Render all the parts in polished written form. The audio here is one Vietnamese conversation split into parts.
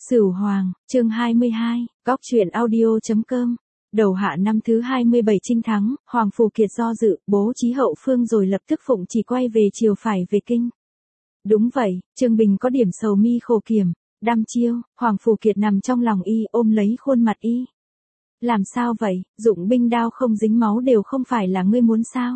Sửu Hoàng, chương 22, góc truyện audio.com. Đầu hạ năm thứ 27 chinh thắng, Hoàng Phù Kiệt do dự, bố trí hậu phương rồi lập tức phụng chỉ quay về chiều phải về kinh. Đúng vậy, Trương Bình có điểm sầu mi khổ kiểm, đăm chiêu, Hoàng Phù Kiệt nằm trong lòng y ôm lấy khuôn mặt y. Làm sao vậy, dụng binh đao không dính máu đều không phải là ngươi muốn sao?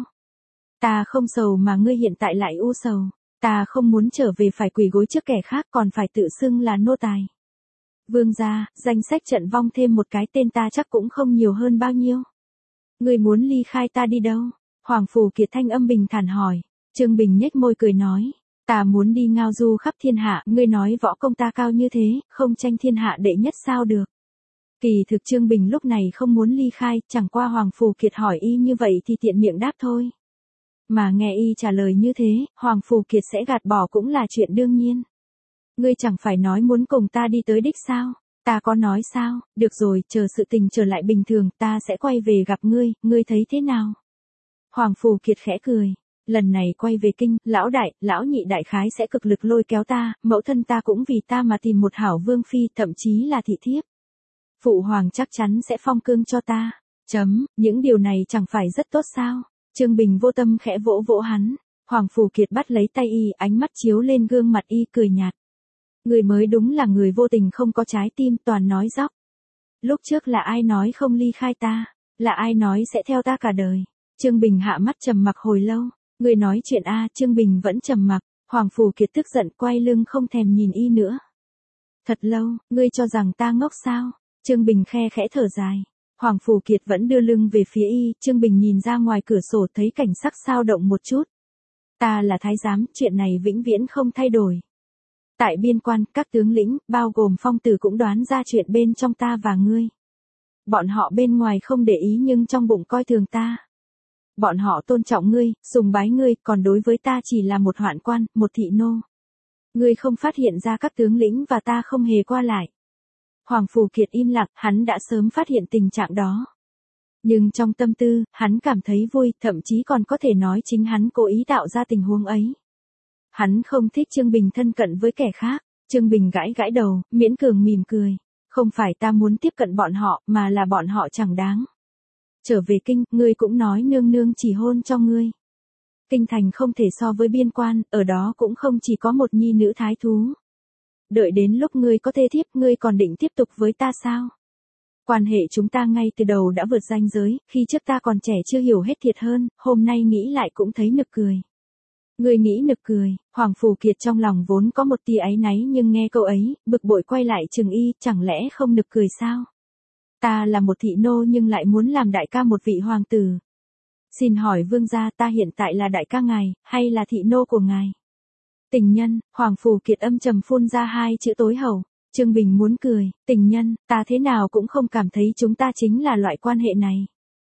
Ta không sầu mà ngươi hiện tại lại u sầu, ta không muốn trở về phải quỳ gối trước kẻ khác còn phải tự xưng là nô tài. Vương gia, danh sách trận vong thêm một cái tên ta chắc cũng không nhiều hơn bao nhiêu. Ngươi muốn ly khai ta đi đâu? Hoàng Phù Kiệt thanh âm bình thản hỏi. Trương Bình nhếch môi cười nói, ta muốn đi ngao du khắp thiên hạ, ngươi nói võ công ta cao như thế, không tranh thiên hạ đệ nhất sao được. Kỳ thực Trương Bình lúc này không muốn ly khai, chẳng qua Hoàng Phù Kiệt hỏi y như vậy thì tiện miệng đáp thôi. Mà nghe y trả lời như thế, Hoàng Phù Kiệt sẽ gạt bỏ cũng là chuyện đương nhiên. Ngươi chẳng phải nói muốn cùng ta đi tới đích sao? Ta có nói sao? Được rồi, chờ sự tình trở lại bình thường, ta sẽ quay về gặp ngươi, ngươi thấy thế nào? Hoàng Phù Kiệt khẽ cười. Lần này quay về kinh, lão đại, lão nhị đại khái sẽ cực lực lôi kéo ta, mẫu thân ta cũng vì ta mà tìm một hảo vương phi, thậm chí là thị thiếp. Phụ hoàng chắc chắn sẽ phong cương cho ta. Những điều này chẳng phải rất tốt sao? Trương Bình vô tâm khẽ vỗ vỗ hắn. Hoàng Phù Kiệt bắt lấy tay y, ánh mắt chiếu lên gương mặt y cười nhạt. Người mới đúng là người vô tình không có trái tim, toàn nói dóc. Lúc trước là ai nói không ly khai ta? Là ai nói sẽ theo ta cả đời? Trương Bình hạ mắt trầm mặc hồi lâu. Người nói chuyện Trương Bình vẫn trầm mặc. Hoàng Phù Kiệt tức giận quay lưng không thèm nhìn y nữa. Thật lâu, ngươi cho rằng ta ngốc sao? Trương Bình khe khẽ thở dài. Hoàng Phù Kiệt vẫn đưa lưng về phía y. Trương Bình nhìn ra ngoài cửa sổ thấy cảnh sắc sao động một chút. Ta là thái giám, chuyện này vĩnh viễn không thay đổi. Tại biên quan, các tướng lĩnh, bao gồm Phong Tử cũng đoán ra chuyện bên trong ta và ngươi. Bọn họ bên ngoài không để ý nhưng trong bụng coi thường ta. Bọn họ tôn trọng ngươi, sùng bái ngươi, còn đối với ta chỉ là một hoạn quan, một thị nô. Ngươi không phát hiện ra các tướng lĩnh và ta không hề qua lại. Hoàng Phù Kiệt im lặng, hắn đã sớm phát hiện tình trạng đó. Nhưng trong tâm tư, hắn cảm thấy vui, thậm chí còn có thể nói chính hắn cố ý tạo ra tình huống ấy. Hắn không thích Trương Bình thân cận với kẻ khác. Trương Bình gãi gãi đầu, miễn cường mỉm cười. Không phải ta muốn tiếp cận bọn họ, mà là bọn họ chẳng đáng. Trở về kinh, ngươi cũng nói nương nương chỉ hôn cho ngươi. Kinh thành không thể so với biên quan, ở đó cũng không chỉ có một nhi nữ thái thú. Đợi đến lúc ngươi có thê thiếp, ngươi còn định tiếp tục với ta sao? Quan hệ chúng ta ngay từ đầu đã vượt ranh giới, khi trước ta còn trẻ chưa hiểu hết thiệt hơn, hôm nay nghĩ lại cũng thấy nực cười. Ngươi nghĩ nực cười? Hoàng Phù Kiệt trong lòng vốn có một tia áy náy nhưng nghe câu ấy, bực bội quay lại chừng y, chẳng lẽ không nực cười sao? Ta là một thị nô nhưng lại muốn làm đại ca một vị hoàng tử. Xin hỏi vương gia, ta hiện tại là đại ca ngài, hay là thị nô của ngài? Tình nhân, Hoàng Phù Kiệt âm trầm phun ra hai chữ tối hậu. Trương Bình muốn cười, tình nhân, ta thế nào cũng không cảm thấy chúng ta chính là loại quan hệ này.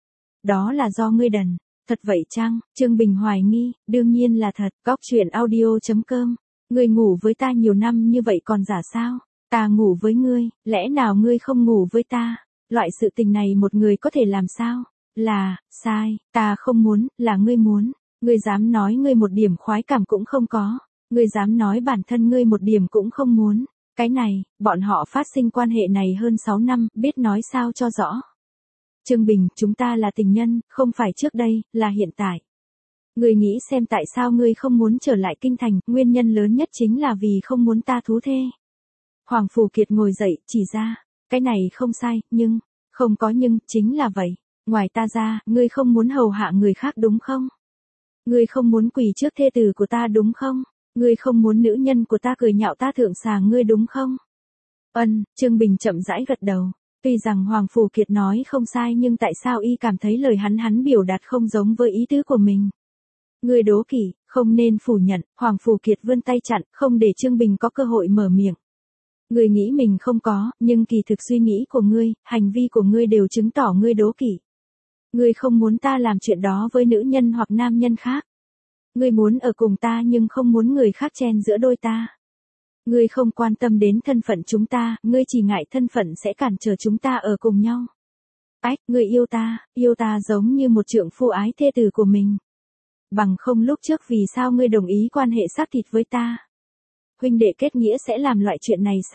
Đó là do ngươi đần. Thật vậy chăng? Trương Bình hoài nghi, đương nhiên là thật. Góc truyện audio.com. Ngươi ngủ với ta nhiều năm như vậy còn giả sao? Ta ngủ với ngươi, lẽ nào ngươi không ngủ với ta? Loại sự tình này một người có thể làm sao? Là, sai, ta không muốn, là ngươi muốn. Ngươi dám nói ngươi một điểm khoái cảm cũng không có. Ngươi dám nói bản thân ngươi một điểm cũng không muốn. Cái này, bọn họ phát sinh quan hệ này hơn 6 năm, biết nói sao cho rõ. Trương Bình, chúng ta là tình nhân, không phải trước đây, là hiện tại. Ngươi nghĩ xem tại sao ngươi không muốn trở lại kinh thành, nguyên nhân lớn nhất chính là vì không muốn ta thú thê. Hoàng Phù Kiệt ngồi dậy, chỉ ra, cái này không sai, nhưng, không có nhưng, chính là vậy. Ngoài ta ra, ngươi không muốn hầu hạ người khác đúng không? Ngươi không muốn quỳ trước thê tử của ta đúng không? Ngươi không muốn nữ nhân của ta cười nhạo ta thượng sàng ngươi đúng không? Trương Bình chậm rãi gật đầu. Tuy rằng Hoàng Phù Kiệt nói không sai nhưng tại sao y cảm thấy lời hắn biểu đạt không giống với ý tứ của mình? Ngươi đố kỵ, không nên phủ nhận. Hoàng Phù Kiệt vươn tay chặn, không để Trương Bình có cơ hội mở miệng. Ngươi nghĩ mình không có, nhưng kỳ thực suy nghĩ của ngươi, hành vi của ngươi đều chứng tỏ ngươi đố kỵ. Ngươi không muốn ta làm chuyện đó với nữ nhân hoặc nam nhân khác. Ngươi muốn ở cùng ta nhưng không muốn người khác chen giữa đôi ta. Ngươi không quan tâm đến thân phận chúng ta, ngươi chỉ ngại thân phận sẽ cản trở chúng ta ở cùng nhau. Ngươi yêu ta giống như một trượng phu ái thê tử của mình. Bằng không lúc trước vì sao ngươi đồng ý quan hệ xác thịt với ta? Huynh đệ kết nghĩa sẽ làm loại chuyện này sao?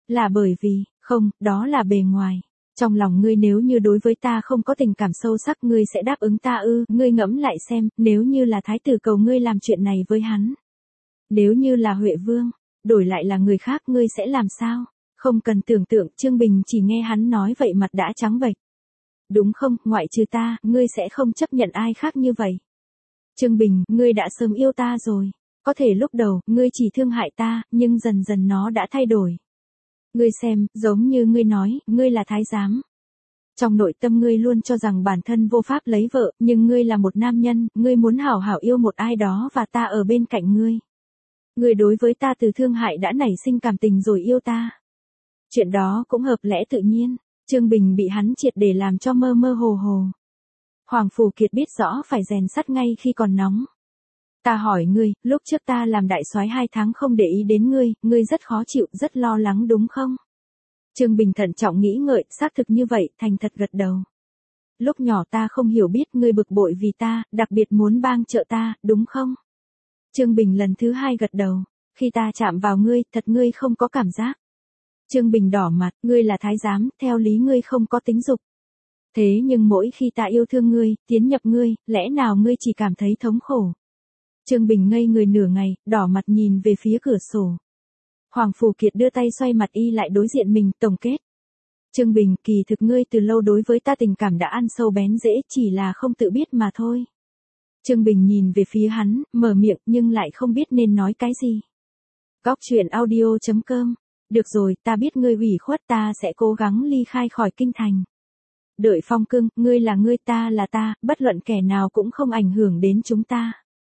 Là bởi vì, không, đó là bề ngoài. Trong lòng ngươi nếu như đối với ta không có tình cảm sâu sắc ngươi sẽ đáp ứng ta ư, ngươi ngẫm lại xem, nếu như là thái tử cầu ngươi làm chuyện này với hắn. Nếu như là Huệ Vương, đổi lại là người khác ngươi sẽ làm sao? Không cần tưởng tượng, Trương Bình chỉ nghe hắn nói vậy mặt đã trắng bệch. Đúng không, ngoại trừ ta, ngươi sẽ không chấp nhận ai khác như vậy. Trương Bình, ngươi đã sớm yêu ta rồi. Có thể lúc đầu, ngươi chỉ thương hại ta, nhưng dần dần nó đã thay đổi. Ngươi xem, giống như ngươi nói, ngươi là thái giám. Trong nội tâm ngươi luôn cho rằng bản thân vô pháp lấy vợ, nhưng ngươi là một nam nhân, ngươi muốn hảo hảo yêu một ai đó và ta ở bên cạnh ngươi. Ngươi đối với ta từ thương hại đã nảy sinh cảm tình rồi yêu ta. Chuyện đó cũng hợp lẽ tự nhiên. Trương Bình bị hắn triệt để làm cho mơ mơ hồ hồ. Hoàng Phù Kiệt biết rõ phải rèn sắt ngay khi còn nóng. Ta hỏi ngươi, lúc trước ta làm đại soái 2 tháng không để ý đến ngươi, ngươi rất khó chịu, rất lo lắng đúng không? Trương Bình thận trọng nghĩ ngợi, xác thực như vậy, thành thật gật đầu. Lúc nhỏ ta không hiểu biết ngươi bực bội vì ta, đặc biệt muốn bang trợ ta, đúng không? Trương Bình lần thứ 2 gật đầu. Khi ta chạm vào ngươi, thật ngươi không có cảm giác. Trương Bình đỏ mặt, ngươi là thái giám, theo lý ngươi không có tính dục. Thế nhưng mỗi khi ta yêu thương ngươi, tiến nhập ngươi, lẽ nào ngươi chỉ cảm thấy thống khổ? Trương Bình ngây người nửa ngày, đỏ mặt nhìn về phía cửa sổ. Hoàng Phù Kiệt đưa tay xoay mặt y lại đối diện mình, tổng kết. Trương Bình, kỳ thực ngươi từ lâu đối với ta tình cảm đã ăn sâu bén rễ, chỉ là không tự biết mà thôi. Trương Bình nhìn về phía hắn, mở miệng nhưng lại không biết nên nói cái gì. Góc truyện audio.com. Được rồi, ta biết ngươi ủy khuất, ta sẽ cố gắng ly khai khỏi kinh thành. Đợi Phong Cương, ngươi là ngươi, ta là ta, bất luận kẻ nào cũng không ảnh hưởng đến chúng ta.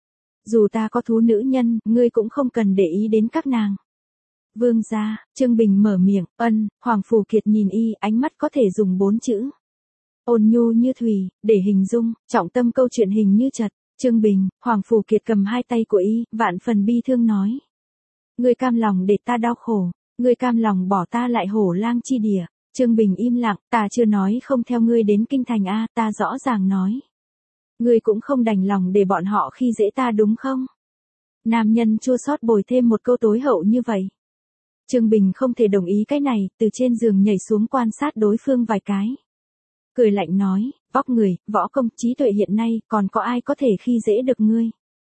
Dù ta có thú nữ nhân, ngươi cũng không cần để ý đến các nàng. Vương gia, Trương Bình mở miệng, Hoàng Phù Kiệt nhìn y, ánh mắt có thể dùng 4 chữ. Ôn nhu như thủy, để hình dung, trọng tâm câu chuyện hình như chật. Trương Bình, Hoàng Phù Kiệt cầm 2 tay của y, vạn phần bi thương nói. Ngươi cam lòng để ta đau khổ, ngươi cam lòng bỏ ta lại hổ lang chi địa. Trương Bình im lặng, ta chưa nói không theo ngươi đến kinh thành a, ta rõ ràng nói. Ngươi cũng không đành lòng để bọn họ khi dễ ta đúng không? Nam nhân chua xót bồi thêm một câu tối hậu như vậy. Trương Bình không thể đồng ý cái này, từ trên giường nhảy xuống quan sát đối phương vài cái. Cười lạnh nói, vóc người, võ công, trí tuệ hiện nay, còn có ai có thể khi dễ được ngươi?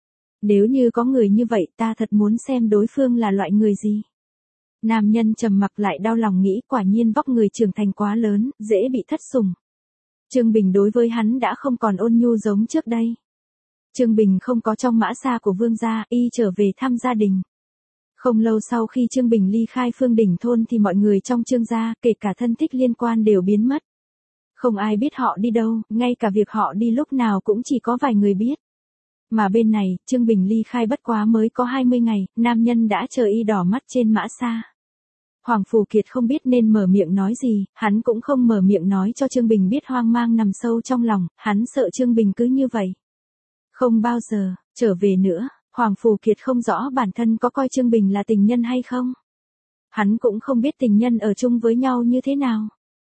Nếu như có người như vậy, ta thật muốn xem đối phương là loại người gì. Nam nhân trầm mặc lại đau lòng nghĩ, quả nhiên vóc người trưởng thành quá lớn, dễ bị thất sủng. Trương Bình đối với hắn đã không còn ôn nhu giống trước đây. Trương Bình không có trong mã xa của Vương gia, y trở về thăm gia đình. Không lâu sau khi Trương Bình ly khai Phương Đỉnh thôn thì mọi người trong Trương gia, kể cả thân thích liên quan đều biến mất. Không ai biết họ đi đâu, ngay cả việc họ đi lúc nào cũng chỉ có vài người biết. Mà bên này, Trương Bình ly khai bất quá mới có 20 ngày, nam nhân đã chờ y đỏ mắt trên mã xa. Hoàng Phù Kiệt không biết nên mở miệng nói gì, hắn cũng không mở miệng nói cho Trương Bình biết hoang mang nằm sâu trong lòng, hắn sợ Trương Bình cứ như vậy. Không bao giờ, trở về nữa, Hoàng Phù Kiệt không rõ bản thân có coi Trương Bình là tình nhân hay không. Hắn cũng không biết tình nhân ở chung với nhau như thế nào.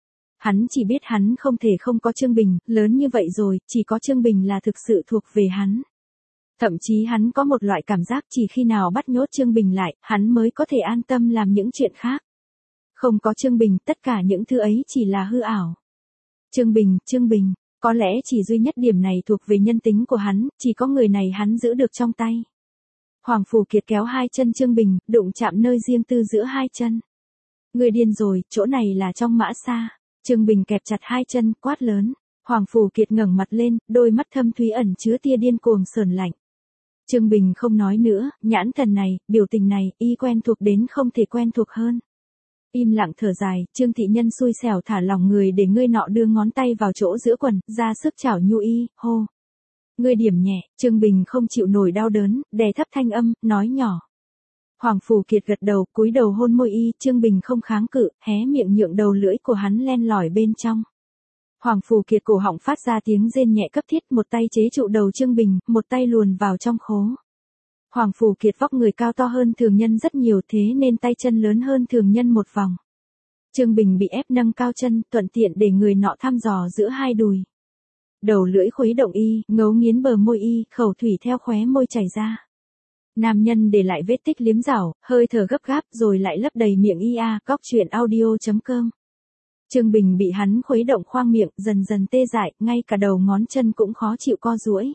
Hắn chỉ biết hắn không thể không có Trương Bình, lớn như vậy rồi, chỉ có Trương Bình là thực sự thuộc về hắn. Thậm chí hắn có một loại cảm giác chỉ khi nào bắt nhốt Trương Bình lại, hắn mới có thể an tâm làm những chuyện khác. Không có Trương Bình, tất cả những thứ ấy chỉ là hư ảo. Trương Bình, có lẽ chỉ duy nhất điểm này thuộc về nhân tính của hắn, chỉ có người này hắn giữ được trong tay. Hoàng Phù Kiệt kéo 2 chân Trương Bình, đụng chạm nơi riêng tư giữa 2 chân. Người điên rồi, chỗ này là trong mã xa. Trương Bình kẹp chặt 2 chân, quát lớn. Hoàng Phù Kiệt ngẩng mặt lên, đôi mắt thâm thúy ẩn chứa tia điên cuồng sờn lạnh. Trương Bình không nói nữa, nhãn thần này, biểu tình này, y quen thuộc đến không thể quen thuộc hơn. Im lặng thở dài, Trương thị nhân xui xẻo thả lòng người để ngươi nọ đưa ngón tay vào chỗ giữa quần, ra sức chảo nhu y, hô. Ngươi điểm nhẹ, Trương Bình không chịu nổi đau đớn, đè thấp thanh âm, nói nhỏ. Hoàng Phù Kiệt gật đầu, cúi đầu hôn môi y, Trương Bình không kháng cự, hé miệng nhượng đầu lưỡi của hắn len lỏi bên trong. Hoàng Phù Kiệt cổ họng phát ra tiếng rên nhẹ cấp thiết, một tay chế trụ đầu Trương Bình, một tay luồn vào trong khố. Hoàng Phù Kiệt vóc người cao to hơn thường nhân rất nhiều thế nên tay chân lớn hơn thường nhân một vòng. Trương Bình bị ép nâng cao chân, thuận tiện để người nọ thăm dò giữa 2 đùi. Đầu lưỡi khuấy động y, ngấu nghiến bờ môi y, khẩu thủy theo khóe môi chảy ra. Nam nhân để lại vết tích liếm giảo, hơi thở gấp gáp rồi lại lấp đầy miệng Góc truyện audio.com. Trương Bình bị hắn khuấy động khoang miệng, dần dần tê dại, ngay cả đầu ngón chân cũng khó chịu co duỗi.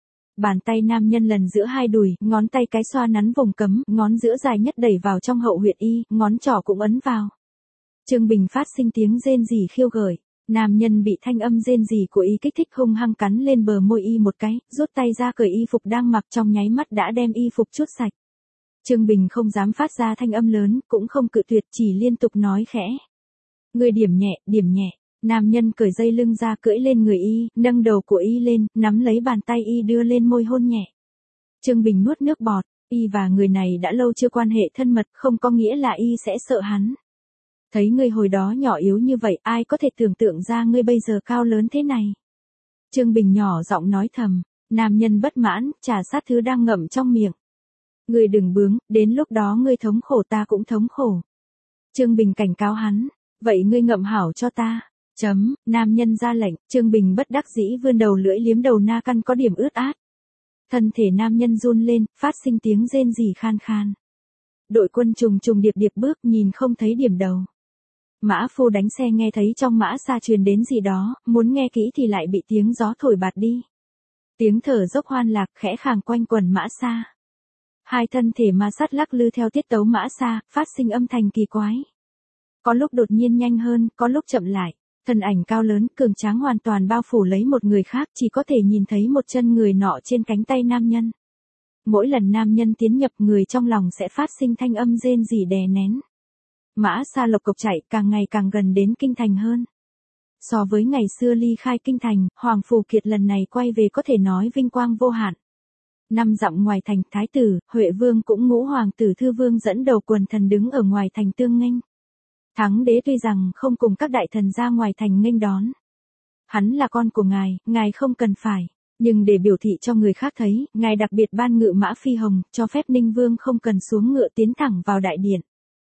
Bàn tay nam nhân lần giữa hai đùi, ngón tay cái xoa nắn vùng cấm, ngón giữa dài nhất đẩy vào trong hậu huyệt y, ngón trỏ cũng ấn vào. Trương Bình phát sinh tiếng rên rỉ khiêu gợi. Nam nhân bị thanh âm rên rỉ của y kích thích hung hăng cắn lên bờ môi y một cái, rút tay ra cởi y phục đang mặc, trong nháy mắt đã đem y phục trút sạch. Trương Bình không dám phát ra thanh âm lớn, cũng không cự tuyệt, chỉ liên tục nói khẽ. Người điểm nhẹ, điểm nhẹ. Nam nhân cởi dây lưng ra cưỡi lên người y, nâng đầu của y lên, nắm lấy bàn tay y đưa lên môi hôn nhẹ. Trương Bình nuốt nước bọt, y và người này đã lâu chưa quan hệ thân mật, không có nghĩa là y sẽ sợ hắn. Thấy ngươi hồi đó nhỏ yếu như vậy, ai có thể tưởng tượng ra ngươi bây giờ cao lớn thế này. Trương Bình nhỏ giọng nói thầm, nam nhân bất mãn, trà sát thứ đang ngậm trong miệng. Ngươi đừng bướng, đến lúc đó ngươi thống khổ ta cũng thống khổ. Trương Bình cảnh cáo hắn, vậy ngươi ngậm hảo cho ta. Nam nhân ra lệnh, Trương Bình bất đắc dĩ vươn đầu lưỡi liếm đầu na căn có điểm ướt át. Thân thể nam nhân run lên, phát sinh tiếng rên rỉ khan khan. Đội quân trùng trùng điệp điệp bước, nhìn không thấy điểm đầu. Mã phu đánh xe nghe thấy trong mã xa truyền đến gì đó, muốn nghe kỹ thì lại bị tiếng gió thổi bạt đi. Tiếng thở dốc hoan lạc khẽ khàng quanh quần mã xa. Hai thân thể ma sát lắc lư theo tiết tấu mã xa, phát sinh âm thanh kỳ quái. Có lúc đột nhiên nhanh hơn, có lúc chậm lại. Thân ảnh cao lớn, cường tráng hoàn toàn bao phủ lấy một người khác, chỉ có thể nhìn thấy một chân người nọ trên cánh tay nam nhân. Mỗi lần nam nhân tiến nhập, người trong lòng sẽ phát sinh thanh âm rên rỉ đè nén. Mã xa lộc cộc chạy, càng ngày càng gần đến kinh thành hơn. So với ngày xưa ly khai kinh thành, Hoàng Phù Kiệt lần này quay về có thể nói vinh quang vô hạn. 5 dặm ngoài thành, thái tử, Huệ Vương cũng ngũ hoàng tử Thư Vương dẫn đầu quần thần đứng ở ngoài thành tương nghênh. Thắng đế tuy rằng không cùng các đại thần ra ngoài thành nghênh đón. Hắn là con của ngài không cần phải. Nhưng để biểu thị cho người khác thấy, ngài đặc biệt ban ngự mã phi hồng, cho phép Ninh Vương không cần xuống ngựa tiến thẳng vào đại điện.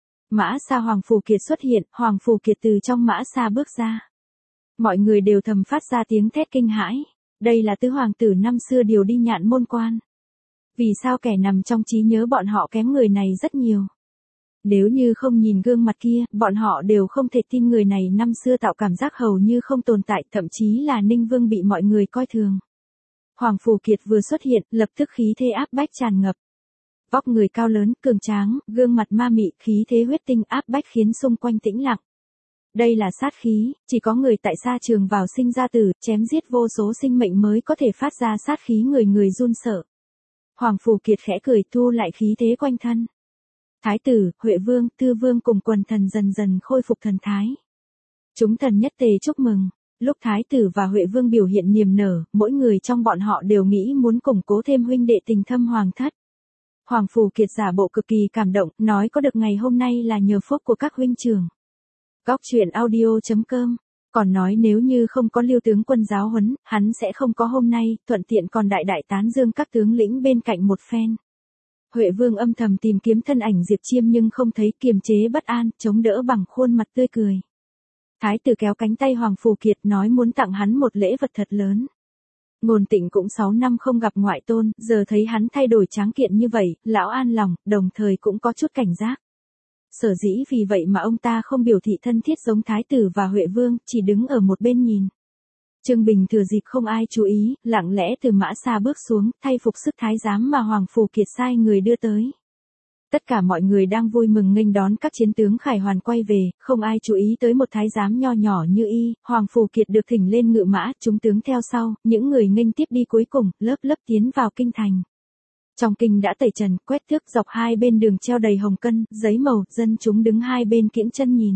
Mã xa Hoàng Phù Kiệt xuất hiện, Hoàng Phù Kiệt từ trong mã xa bước ra. Mọi người đều thầm phát ra tiếng thét kinh hãi. Đây là tứ hoàng tử năm xưa điều đi nhạn môn quan. Vì sao kẻ nằm trong trí nhớ bọn họ kém người này rất nhiều. Nếu như không nhìn gương mặt kia, bọn họ đều không thể tin người này năm xưa tạo cảm giác hầu như không tồn tại, thậm chí là Ninh Vương bị mọi người coi thường. Hoàng Phù Kiệt vừa xuất hiện, lập tức khí thế áp bách tràn ngập. Vóc người cao lớn, cường tráng, gương mặt ma mị, khí thế huyết tinh áp bách khiến xung quanh tĩnh lặng. Đây là sát khí, chỉ có người tại sa trường vào sinh ra tử, chém giết vô số sinh mệnh mới có thể phát ra sát khí người run sợ. Hoàng Phù Kiệt khẽ cười thu lại khí thế quanh thân. Thái tử, Huệ Vương, Thư Vương cùng quần thần dần dần khôi phục thần thái. Chúng thần nhất tề chúc mừng. Lúc Thái tử và Huệ Vương biểu hiện niềm nở, mỗi người trong bọn họ đều nghĩ muốn củng cố thêm huynh đệ tình thâm hoàng thất. Hoàng Phù Kiệt giả bộ cực kỳ cảm động, nói có được ngày hôm nay là nhờ phúc của các huynh trưởng. Góc truyện audio.com. Còn nói nếu như không có Lưu tướng quân giáo huấn, hắn sẽ không có hôm nay, thuận tiện còn đại tán dương các tướng lĩnh bên cạnh một phen. Huệ Vương âm thầm tìm kiếm thân ảnh Diệp Chiêm nhưng không thấy, kiềm chế bất an, chống đỡ bằng khuôn mặt tươi cười. Thái tử kéo cánh tay Hoàng Phù Kiệt nói muốn tặng hắn một lễ vật thật lớn. Ngôn Tịnh cũng 6 năm không gặp ngoại tôn, giờ thấy hắn thay đổi tráng kiện như vậy, lão an lòng, đồng thời cũng có chút cảnh giác. Sở dĩ vì vậy mà ông ta không biểu thị thân thiết giống Thái tử và Huệ Vương, chỉ đứng ở một bên nhìn. Trương Bình thừa dịp không ai chú ý, lặng lẽ từ mã xa bước xuống, thay phục sức thái giám mà Hoàng Phù Kiệt sai người đưa tới. Tất cả mọi người đang vui mừng nghênh đón các chiến tướng khải hoàn quay về, không ai chú ý tới một thái giám nho nhỏ như y. Hoàng Phù Kiệt được thỉnh lên ngự mã, chúng tướng theo sau, những người nghênh tiếp đi cuối cùng, lớp tiến vào kinh thành. Trong kinh đã tẩy trần, quét thước, dọc hai bên đường treo đầy hồng cân, giấy màu, dân chúng đứng hai bên kiễng chân nhìn.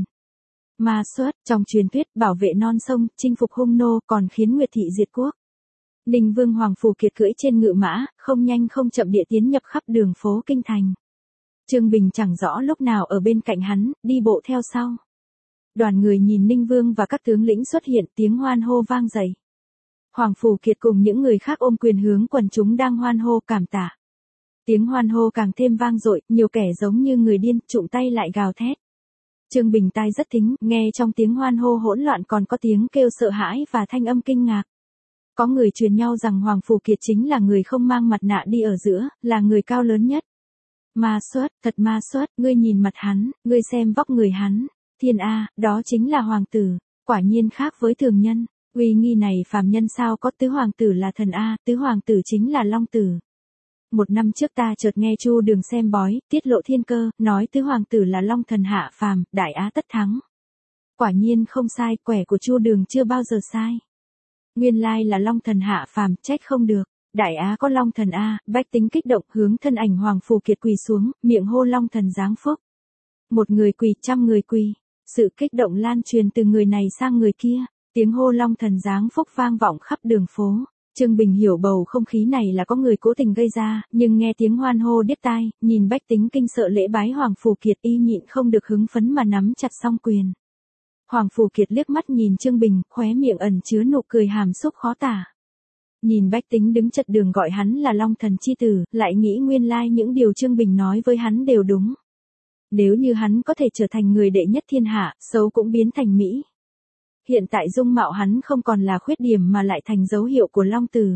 Ma xuất, trong truyền thuyết, bảo vệ non sông, chinh phục hung nô, còn khiến Nguyệt thị diệt quốc. Ninh Vương Hoàng Phù Kiệt cưỡi trên ngự mã, không nhanh không chậm địa tiến nhập khắp đường phố kinh thành. Trương Bình chẳng rõ lúc nào ở bên cạnh hắn, đi bộ theo sau. Đoàn người nhìn Ninh Vương và các tướng lĩnh xuất hiện, tiếng hoan hô vang dậy. Hoàng Phù Kiệt cùng những người khác ôm quyền hướng quần chúng đang hoan hô cảm tạ. Tiếng hoan hô càng thêm vang dội, nhiều kẻ giống như người điên, trụng tay lại gào thét. Trương Bình tai rất thính, nghe trong tiếng hoan hô hỗn loạn còn có tiếng kêu sợ hãi và thanh âm kinh ngạc. Có người truyền nhau rằng Hoàng Phù Kiệt chính là người không mang mặt nạ đi ở giữa, là người cao lớn nhất. Ma xuất, thật ma xuất, ngươi nhìn mặt hắn, ngươi xem vóc người hắn. Thiên A, đó chính là hoàng tử, quả nhiên khác với thường nhân. Uy nghi này phàm nhân sao có, tứ hoàng tử là thần A, tứ hoàng tử chính là long tử. Một năm trước ta chợt nghe Chu Đường xem bói, tiết lộ thiên cơ, nói tứ hoàng tử là long thần hạ phàm, đại á tất thắng. Quả nhiên không sai, quẻ của Chu Đường chưa bao giờ sai. Nguyên lai là long thần hạ phàm, trách không được. Đại á có long thần A, bách tính kích động hướng thân ảnh Hoàng Phù Kiệt quỳ xuống, miệng hô long thần giáng phúc. Một người quỳ, trăm người quỳ. Sự kích động lan truyền từ người này sang người kia, tiếng hô long thần giáng phúc vang vọng khắp đường phố. Trương Bình hiểu bầu không khí này là có người cố tình gây ra, nhưng nghe tiếng hoan hô điếc tai, nhìn bách tính kinh sợ lễ bái Hoàng Phù Kiệt y nhịn không được hứng phấn mà nắm chặt song quyền. Hoàng Phù Kiệt liếc mắt nhìn Trương Bình, khóe miệng ẩn chứa nụ cười hàm xúc khó tả. Nhìn bách tính đứng chật đường gọi hắn là long thần chi tử, lại nghĩ nguyên lai những điều Trương Bình nói với hắn đều đúng. Nếu như hắn có thể trở thành người đệ nhất thiên hạ, xấu cũng biến thành mỹ. Hiện tại dung mạo hắn không còn là khuyết điểm mà lại thành dấu hiệu của long tử.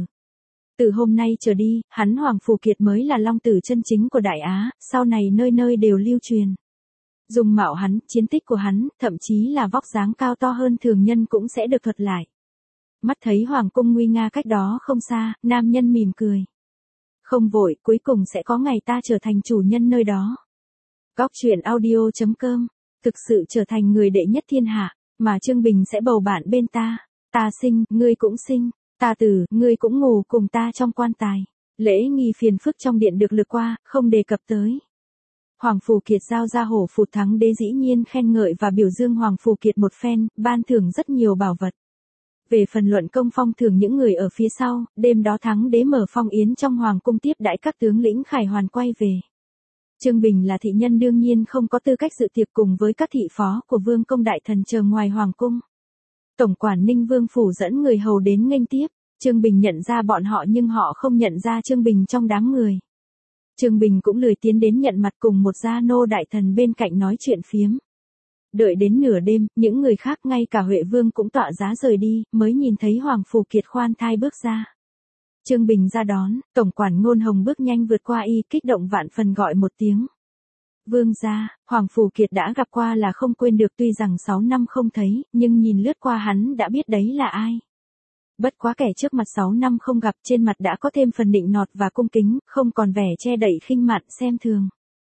Từ hôm nay trở đi, hắn Hoàng Phù Kiệt mới là long tử chân chính của Đại Á, sau này nơi nơi đều lưu truyền. Dung mạo hắn, chiến tích của hắn, thậm chí là vóc dáng cao to hơn thường nhân cũng sẽ được thuật lại. Mắt thấy hoàng cung nguy nga cách đó không xa, nam nhân mỉm cười. Không vội, cuối cùng sẽ có ngày ta trở thành chủ nhân nơi đó. Góc truyện audio.com, thực sự trở thành người đệ nhất thiên hạ, mà Trương Bình sẽ bầu bạn bên ta. Ta sinh, ngươi cũng sinh, ta tử, ngươi cũng ngủ cùng ta trong quan tài. Lễ nghi phiền phức trong điện được lược qua, không đề cập tới. Hoàng Phù Kiệt giao ra hổ phụt thắng đế dĩ nhiên khen ngợi và biểu dương Hoàng Phù Kiệt một phen, ban thưởng rất nhiều bảo vật. Về phần luận công phong thưởng những người ở phía sau, đêm đó thắng đế mở phong yến trong hoàng cung tiếp đãi các tướng lĩnh khải hoàn quay về. Trương Bình là thị nhân đương nhiên không có tư cách dự tiệc cùng với các thị phó của vương công đại thần chờ ngoài hoàng cung. Tổng quản Ninh Vương phủ dẫn người hầu đến nghênh tiếp, Trương Bình nhận ra bọn họ nhưng họ không nhận ra Trương Bình trong đám người. Trương Bình cũng lười tiến đến nhận mặt cùng một gia nô đại thần bên cạnh nói chuyện phiếm. Đợi đến nửa đêm, những người khác ngay cả Huệ Vương cũng tọa giá rời đi, mới nhìn thấy Hoàng Phù Kiệt khoan thai bước ra. Trương Bình ra đón, tổng quản Ngôn Hồng bước nhanh vượt qua y, kích động vạn phần gọi một tiếng. Vương gia, Hoàng Phù Kiệt đã gặp qua là không quên được, tuy rằng 6 năm không thấy, nhưng nhìn lướt qua hắn đã biết đấy là ai. Bất quá kẻ trước mặt 6 năm không gặp, trên mặt đã có thêm phần nịnh nọt và cung kính, không còn vẻ che đậy khinh mạn xem thường.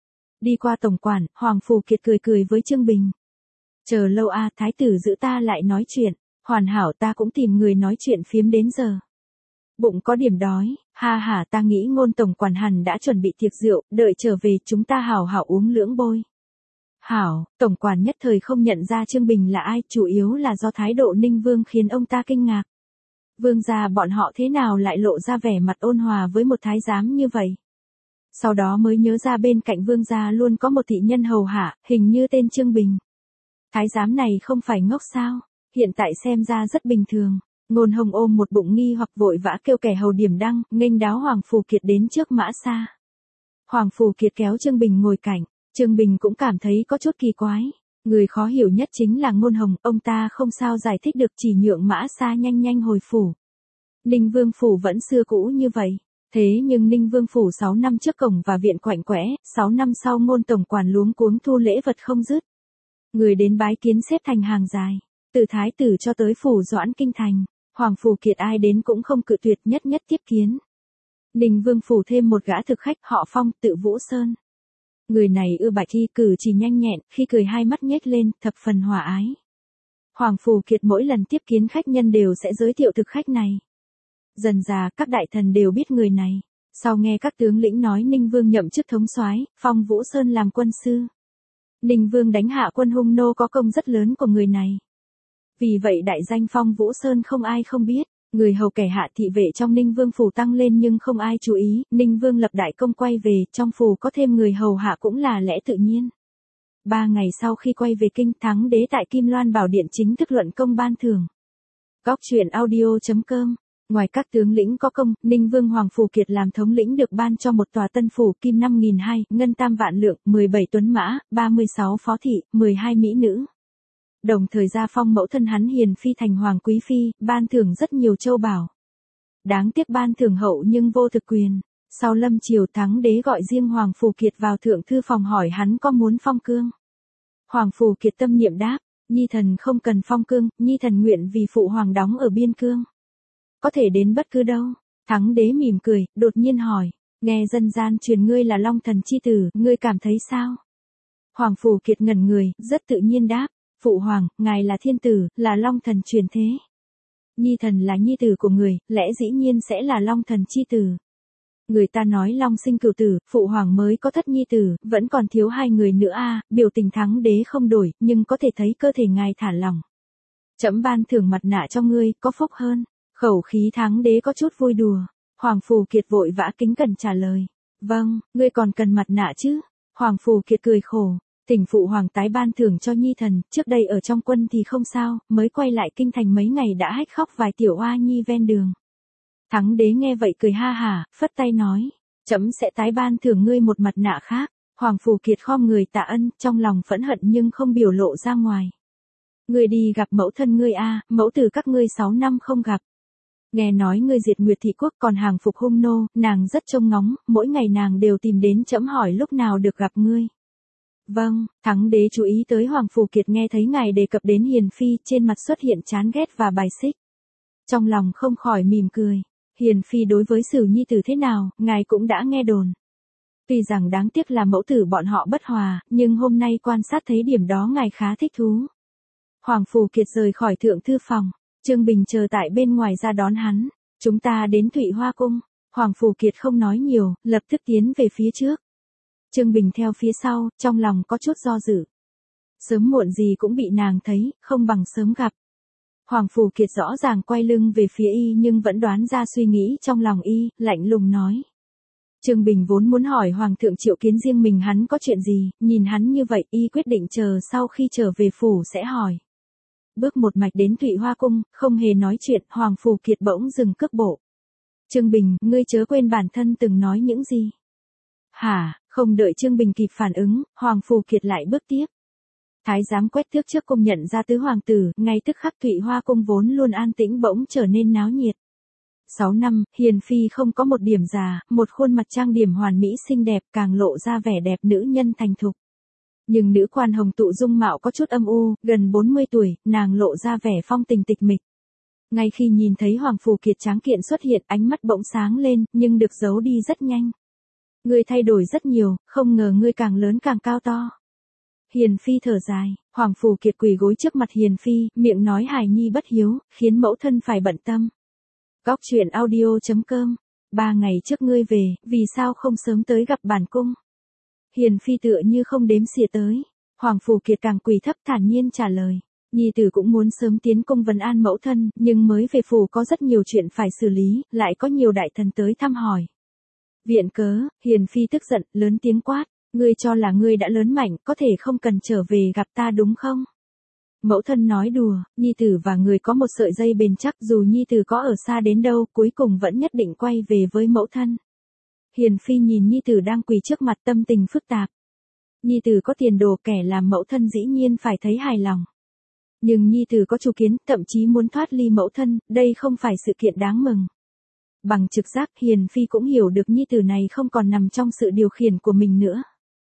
Đi qua tổng quản, Hoàng Phù Kiệt cười cười với Trương Bình. Chờ lâu a, thái tử giữ ta lại nói chuyện, hoàn hảo, ta cũng tìm người nói chuyện phiếm đến giờ. Bụng có điểm đói, ha ha, ta nghĩ Ngôn tổng quản hẳn đã chuẩn bị tiệc rượu, đợi trở về chúng ta hảo hảo uống lưỡng bôi. Hảo, tổng quản nhất thời không nhận ra Trương Bình là ai, chủ yếu là do thái độ Ninh Vương khiến ông ta kinh ngạc. Vương gia bọn họ thế nào lại lộ ra vẻ mặt ôn hòa với một thái giám như vậy? Sau đó mới nhớ ra bên cạnh vương gia luôn có một thị nhân hầu hạ, hình như tên Trương Bình. Thái giám này không phải ngốc sao, hiện tại xem ra rất bình thường. Ngôn Hồng ôm một bụng nghi hoặc vội vã kêu kẻ hầu điểm đăng, nghênh đáo Hoàng Phù Kiệt đến trước mã xa. Hoàng Phù Kiệt kéo Trương Bình ngồi cạnh, Trương Bình cũng cảm thấy có chút kỳ quái. Người khó hiểu nhất chính là Ngôn Hồng, ông ta không sao giải thích được, chỉ nhượng mã xa nhanh nhanh hồi phủ. Ninh Vương phủ vẫn xưa cũ như vậy. Thế nhưng Ninh Vương phủ 6 năm trước cổng và viện quạnh quẽ, 6 năm sau Ngôn tổng quản luống cuống thu lễ vật không dứt. Người đến bái kiến xếp thành hàng dài, từ thái tử cho tới phủ Doãn kinh thành, Hoàng Phù Kiệt ai đến cũng không cự tuyệt, nhất nhất tiếp kiến. Ninh Vương phủ thêm một gã thực khách họ Phong, tự Vũ Sơn. Người này ưa bạch thi cử chỉ nhanh nhẹn, khi cười hai mắt nhếch lên, thập phần hòa ái. Hoàng Phù Kiệt mỗi lần tiếp kiến khách nhân đều sẽ giới thiệu thực khách này. Dần dà các đại thần đều biết người này. Sau nghe các tướng lĩnh nói Ninh Vương nhậm chức thống soái, phong Vũ Sơn làm quân sư. Ninh Vương đánh hạ quân Hung Nô có công rất lớn của người này. Vì vậy đại danh phong Vũ Sơn không ai không biết. Người hầu kẻ hạ thị vệ trong Ninh Vương phủ tăng lên nhưng không ai chú ý. Ninh Vương lập đại công quay về, trong phủ có thêm người hầu hạ cũng là lẽ tự nhiên. 3 ngày sau khi quay về kinh, thắng đế tại Kim Loan Bảo Điện chính thức luận công ban thưởng. Góc truyện audio.com. Ngoài các tướng lĩnh có công, Ninh Vương Hoàng Phù Kiệt làm thống lĩnh được ban cho một tòa tân phủ kim 5.200, ngân tam vạn lượng, 17 tuấn mã, 36 phó thị, 12 mỹ nữ. Đồng thời gia phong mẫu thân hắn Hiền Phi thành Hoàng Quý Phi, ban thưởng rất nhiều châu bảo. Đáng tiếc ban thưởng hậu nhưng vô thực quyền. Sau lâm triều thắng đế gọi riêng Hoàng Phù Kiệt vào thượng thư phòng hỏi hắn có muốn phong cương. Hoàng Phù Kiệt tâm niệm đáp, nhi thần không cần phong cương, nhi thần nguyện vì phụ hoàng đóng ở biên cương. Có thể đến bất cứ đâu. Thắng đế mỉm cười, đột nhiên hỏi, nghe dân gian truyền ngươi là Long Thần chi tử, ngươi cảm thấy sao? Hoàng Phù Kiệt ngẩn người, rất tự nhiên đáp, phụ hoàng, ngài là thiên tử, là Long Thần truyền thế. Nhi thần là nhi tử của người, lẽ dĩ nhiên sẽ là Long Thần chi tử. Người ta nói Long sinh cửu tử, phụ hoàng mới có thất nhi tử, vẫn còn thiếu 2 người nữa a. Biểu tình thắng đế không đổi, nhưng có thể thấy cơ thể ngài thả lỏng. Trẫm ban thưởng mặt nạ cho ngươi, có phúc hơn. Khẩu khí thắng đế có chút vui đùa. Hoàng Phù Kiệt vội vã kính cẩn trả lời. Vâng, ngươi còn cần mặt nạ chứ? Hoàng Phù Kiệt cười khổ. Tỉnh phụ hoàng tái ban thưởng cho nhi thần, trước đây ở trong quân thì không sao, mới quay lại kinh thành mấy ngày đã hách khóc vài tiểu oa nhi ven đường. Thắng đế nghe vậy cười ha hả, phất tay nói, trẫm sẽ tái ban thưởng ngươi một mặt nạ khác. Hoàng Phù Kiệt khom người tạ ân, trong lòng phẫn hận nhưng không biểu lộ ra ngoài. Ngươi đi gặp mẫu thân ngươi a, mẫu tử các ngươi 6 năm không gặp. Nghe nói ngươi diệt Nguyệt Thị Quốc còn hàng phục hung nô, nàng rất trông ngóng, mỗi ngày nàng đều tìm đến trẫm hỏi lúc nào được gặp ngươi. Vâng, thắng đế chú ý tới Hoàng Phù Kiệt nghe thấy ngài đề cập đến Hiền Phi, trên mặt xuất hiện chán ghét và bài xích. Trong lòng không khỏi mỉm cười. Hiền Phi đối với Sửu nhi tử thế nào, ngài cũng đã nghe đồn. Tuy rằng đáng tiếc là mẫu tử bọn họ bất hòa, nhưng hôm nay quan sát thấy điểm đó ngài khá thích thú. Hoàng Phù Kiệt rời khỏi thượng thư phòng, Trương Bình chờ tại bên ngoài ra đón hắn. Chúng ta đến Thụy Hoa Cung. Hoàng Phù Kiệt không nói nhiều, lập tức tiến về phía trước. Trương Bình theo phía sau, trong lòng có chút do dự. Sớm muộn gì cũng bị nàng thấy, không bằng sớm gặp. Hoàng Phù Kiệt rõ ràng quay lưng về phía y nhưng vẫn đoán ra suy nghĩ trong lòng y, lạnh lùng nói. Trương Bình vốn muốn hỏi Hoàng thượng triệu kiến riêng mình hắn có chuyện gì, nhìn hắn như vậy y quyết định chờ sau khi trở về phủ sẽ hỏi. Bước một mạch đến Thụy Hoa Cung, không hề nói chuyện, Hoàng Phù Kiệt bỗng dừng cước bộ. Trương Bình, ngươi chớ quên bản thân từng nói những gì. Hả, không đợi Trương Bình kịp phản ứng, Hoàng Phù Kiệt lại bước tiếp. Thái giám quét thước trước cung nhận ra tứ hoàng tử, ngay tức khắc Thụy Hoa Cung vốn luôn an tĩnh bỗng trở nên náo nhiệt. 6 năm, Hiền Phi không có một điểm già, một khuôn mặt trang điểm hoàn mỹ xinh đẹp càng lộ ra vẻ đẹp nữ nhân thành thục. Nhưng nữ quan Hồng Tụ dung mạo có chút âm u, gần 40 tuổi, nàng lộ ra vẻ phong tình tịch mịch. Ngay khi nhìn thấy Hoàng Phù Kiệt tráng kiện xuất hiện, ánh mắt bỗng sáng lên, nhưng được giấu đi rất nhanh. Ngươi thay đổi rất nhiều, không ngờ ngươi càng lớn càng cao to. Hiền Phi thở dài, Hoàng Phù Kiệt quỳ gối trước mặt Hiền Phi, miệng nói hài nhi bất hiếu, khiến mẫu thân phải bận tâm. Góc truyện audio.com. 3 ngày trước ngươi về, vì sao không sớm tới gặp bản cung? Hiền Phi tựa như không đếm xỉa tới. Hoàng Phù Kiệt càng quỳ thấp thản nhiên trả lời. Nhi tử cũng muốn sớm tiến cung vấn an mẫu thân, nhưng mới về phủ có rất nhiều chuyện phải xử lý, lại có nhiều đại thần tới thăm hỏi. Viện cớ, Hiền Phi tức giận, lớn tiếng quát. Ngươi cho là ngươi đã lớn mạnh, có thể không cần trở về gặp ta đúng không? Mẫu thân nói đùa, nhi tử và người có một sợi dây bền chắc, dù nhi tử có ở xa đến đâu, cuối cùng vẫn nhất định quay về với mẫu thân. Hiền Phi nhìn nhi tử đang quỳ trước mặt tâm tình phức tạp. Nhi tử có tiền đồ, kẻ làm mẫu thân dĩ nhiên phải thấy hài lòng. Nhưng nhi tử có chủ kiến, thậm chí muốn thoát ly mẫu thân, đây không phải sự kiện đáng mừng. Bằng trực giác, Hiền Phi cũng hiểu được nhi tử này không còn nằm trong sự điều khiển của mình nữa.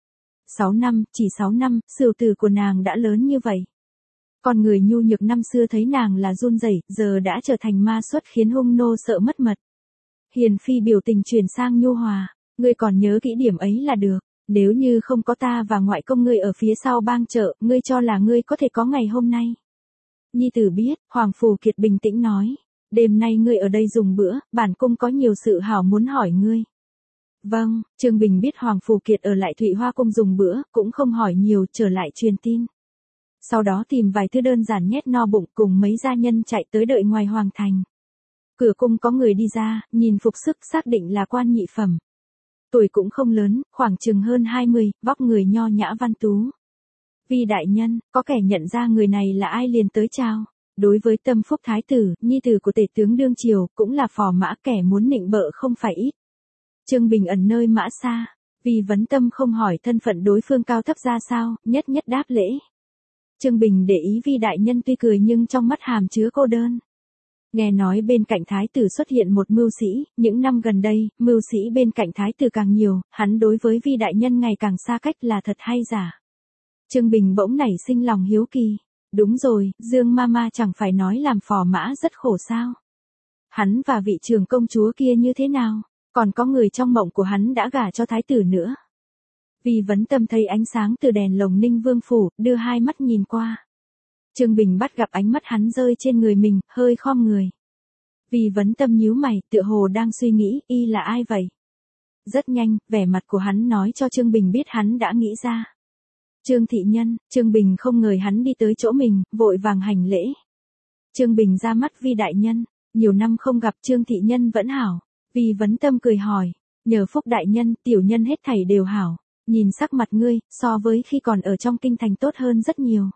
6 năm, chỉ 6 năm, Sửu tử của nàng đã lớn như vậy. Con người nhu nhược năm xưa thấy nàng là run rẩy, giờ đã trở thành ma xuất khiến hung nô sợ mất mật. Hiền Phi biểu tình chuyển sang nhu hòa, ngươi còn nhớ kỹ điểm ấy là được, nếu như không có ta và ngoại công ngươi ở phía sau bang trợ, ngươi cho là ngươi có thể có ngày hôm nay. Nhi tử biết, Hoàng Phù Kiệt bình tĩnh nói, đêm nay ngươi ở đây dùng bữa, bản cung có nhiều sự hảo muốn hỏi ngươi. Vâng, Trương Bình biết Hoàng Phù Kiệt ở lại Thụy Hoa Cung dùng bữa, cũng không hỏi nhiều, trở lại truyền tin. Sau đó tìm vài thứ đơn giản nhét no bụng cùng mấy gia nhân chạy tới đợi ngoài hoàng thành. Cửa cung có người đi ra, nhìn phục sức xác định là quan nhị phẩm. Tuổi cũng không lớn, khoảng chừng hơn 20, vóc người nho nhã văn tú. Vi đại nhân, có kẻ nhận ra người này là ai liền tới chào. Đối với Tâm Phúc Thái tử, nhi tử của tể tướng đương triều, cũng là phò mã, kẻ muốn nịnh bợ không phải ít. Trương Bình ẩn nơi mã xa, vì vấn tâm không hỏi thân phận đối phương cao thấp ra sao, nhất nhất đáp lễ. Trương Bình để ý Vi đại nhân tuy cười nhưng trong mắt hàm chứa cô đơn. Nghe nói bên cạnh thái tử xuất hiện một mưu sĩ, những năm gần đây, mưu sĩ bên cạnh thái tử càng nhiều, hắn đối với Vi đại nhân ngày càng xa cách là thật hay giả. Trương Bình bỗng nảy sinh lòng hiếu kỳ. Đúng rồi, Dương Mama chẳng phải nói làm phò mã rất khổ sao? Hắn và vị trưởng công chúa kia như thế nào? Còn có người trong mộng của hắn đã gả cho thái tử nữa. Vi Vấn Tâm thấy ánh sáng từ đèn lồng Ninh Vương phủ, đưa hai mắt nhìn qua. Trương Bình bắt gặp ánh mắt hắn rơi trên người mình, hơi khom người. Vi Vấn Tâm nhíu mày, tựa hồ đang suy nghĩ, y là ai vậy? Rất nhanh, vẻ mặt của hắn nói cho Trương Bình biết hắn đã nghĩ ra. Trương thị nhân, Trương Bình không ngờ hắn đi tới chỗ mình, vội vàng hành lễ. Trương Bình ra mắt Vi đại nhân, nhiều năm không gặp Trương thị nhân vẫn hảo. Vi Vấn Tâm cười hỏi, nhờ phúc đại nhân, tiểu nhân hết thảy đều hảo. Nhìn sắc mặt ngươi, so với khi còn ở trong kinh thành tốt hơn rất nhiều.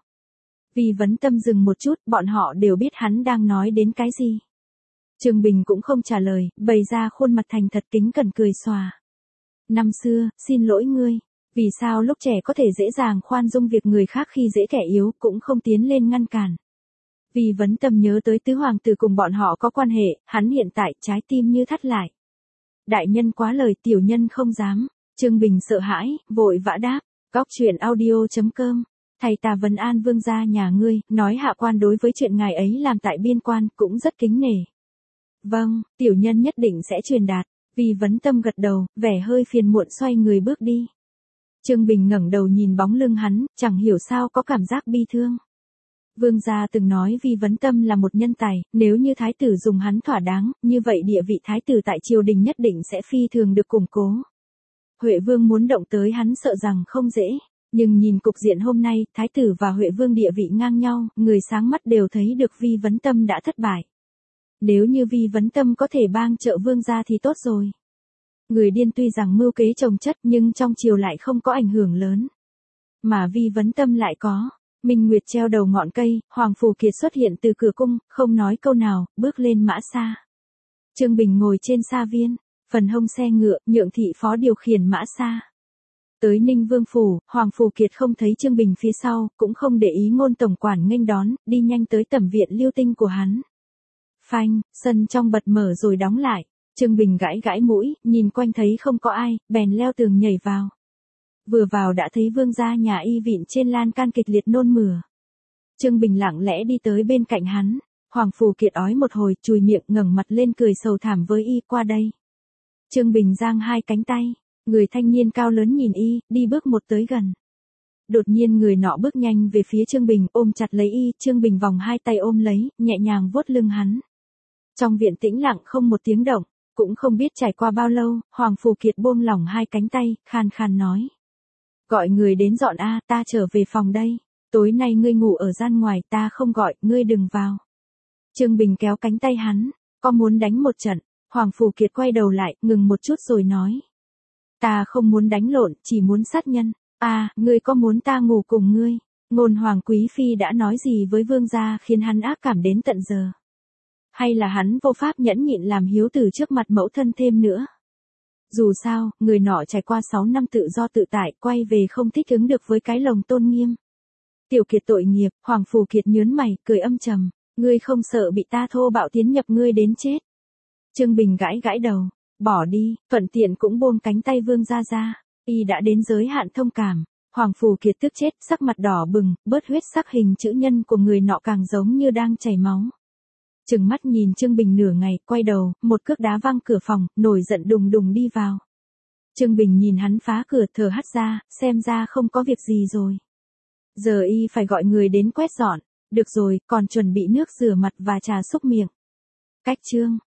Vi Vấn Tâm dừng một chút, bọn họ đều biết hắn đang nói đến cái gì. Trương Bình cũng không trả lời, bày ra khuôn mặt thành thật kính cẩn cười xòa. Năm xưa, xin lỗi ngươi. Vì sao lúc trẻ có thể dễ dàng khoan dung việc người khác khi dễ kẻ yếu cũng không tiến lên ngăn cản. Vi Vấn Tâm nhớ tới tứ hoàng tử cùng bọn họ có quan hệ, hắn hiện tại trái tim như thắt lại. Đại nhân quá lời, tiểu nhân không dám. Trương Bình sợ hãi, vội vã đáp. Góc truyện audio.com. Thầy ta vấn an vương gia nhà ngươi, nói hạ quan đối với chuyện ngài ấy làm tại biên quan cũng rất kính nể. Vâng, tiểu nhân nhất định sẽ truyền đạt. Vi Vấn Tâm gật đầu, vẻ hơi phiền muộn xoay người bước đi. Trương Bình ngẩng đầu nhìn bóng lưng hắn, chẳng hiểu sao có cảm giác bi thương. Vương gia từng nói Vi Vấn Tâm là một nhân tài, nếu như thái tử dùng hắn thỏa đáng, như vậy địa vị thái tử tại triều đình nhất định sẽ phi thường được củng cố. Huệ Vương muốn động tới hắn sợ rằng không dễ, nhưng nhìn cục diện hôm nay, thái tử và Huệ Vương địa vị ngang nhau, người sáng mắt đều thấy được Vi Vấn Tâm đã thất bại. Nếu như Vi Vấn Tâm có thể bang trợ vương gia thì tốt rồi. Người điên tuy rằng mưu kế chồng chất nhưng trong triều lại không có ảnh hưởng lớn. Mà Vi Vấn Tâm lại có. Minh Nguyệt treo đầu ngọn cây, Hoàng Phù Kiệt xuất hiện từ cửa cung, không nói câu nào, bước lên mã xa. Trương Bình ngồi trên xa viên, phần hông xe ngựa, Nhượng thị phó điều khiển mã xa. Tới Ninh Vương phủ, Hoàng Phù Kiệt không thấy Trương Bình phía sau, cũng không để ý Ngôn tổng quản nghênh đón, đi nhanh tới tẩm viện Liêu Tinh của hắn. Phanh, sân trong bật mở rồi đóng lại. Trương Bình gãi gãi mũi, nhìn quanh thấy không có ai, bèn leo tường nhảy vào. Vừa vào đã thấy vương gia nhà y vịn trên lan can kịch liệt nôn mửa. Trương Bình lặng lẽ đi tới bên cạnh hắn. Hoàng Phù Kiệt ói một hồi, chùi miệng ngẩng mặt lên cười sầu thảm với y, qua đây. Trương Bình giang hai cánh tay, người thanh niên cao lớn nhìn y, đi bước một tới gần. Đột nhiên người nọ bước nhanh về phía Trương Bình, ôm chặt lấy y, Trương Bình vòng hai tay ôm lấy, nhẹ nhàng vuốt lưng hắn. Trong viện tĩnh lặng không một tiếng động. Cũng không biết trải qua bao lâu, Hoàng Phù Kiệt buông lỏng hai cánh tay, khan khan nói. Gọi người đến dọn a, ta trở về phòng đây. Tối nay ngươi ngủ ở gian ngoài, ta không gọi, ngươi đừng vào. Trương Bình kéo cánh tay hắn, có muốn đánh một trận. Hoàng Phù Kiệt quay đầu lại, ngừng một chút rồi nói. Ta không muốn đánh lộn, chỉ muốn sát nhân. Ngươi có muốn ta ngủ cùng ngươi? Ngôn Hoàng Quý Phi đã nói gì với vương gia khiến hắn ác cảm đến tận giờ? Hay là hắn vô pháp nhẫn nhịn làm hiếu tử trước mặt mẫu thân thêm nữa? Dù sao, người nọ trải qua 6 năm tự do tự tại, quay về không thích ứng được với cái lồng tôn nghiêm. Tiểu Kiệt tội nghiệp, Hoàng Phù Kiệt nhớn mày, cười âm trầm. Ngươi không sợ bị ta thô bạo tiến nhập ngươi đến chết? Trương Bình gãi gãi đầu, bỏ đi, thuận tiện cũng buông cánh tay vương gia ra. Y đã đến giới hạn thông cảm. Hoàng Phù Kiệt tức chết, sắc mặt đỏ bừng, bớt huyết sắc hình chữ nhân của người nọ càng giống như đang chảy máu. Trừng mắt nhìn Trương Bình nửa ngày, quay đầu, một cước đá văng cửa phòng, nổi giận đùng đùng đi vào. Trương Bình nhìn hắn phá cửa thở hắt ra, xem ra không có việc gì rồi. Giờ y phải gọi người đến quét dọn. Được rồi, còn chuẩn bị nước rửa mặt và trà xúc miệng. Cách chương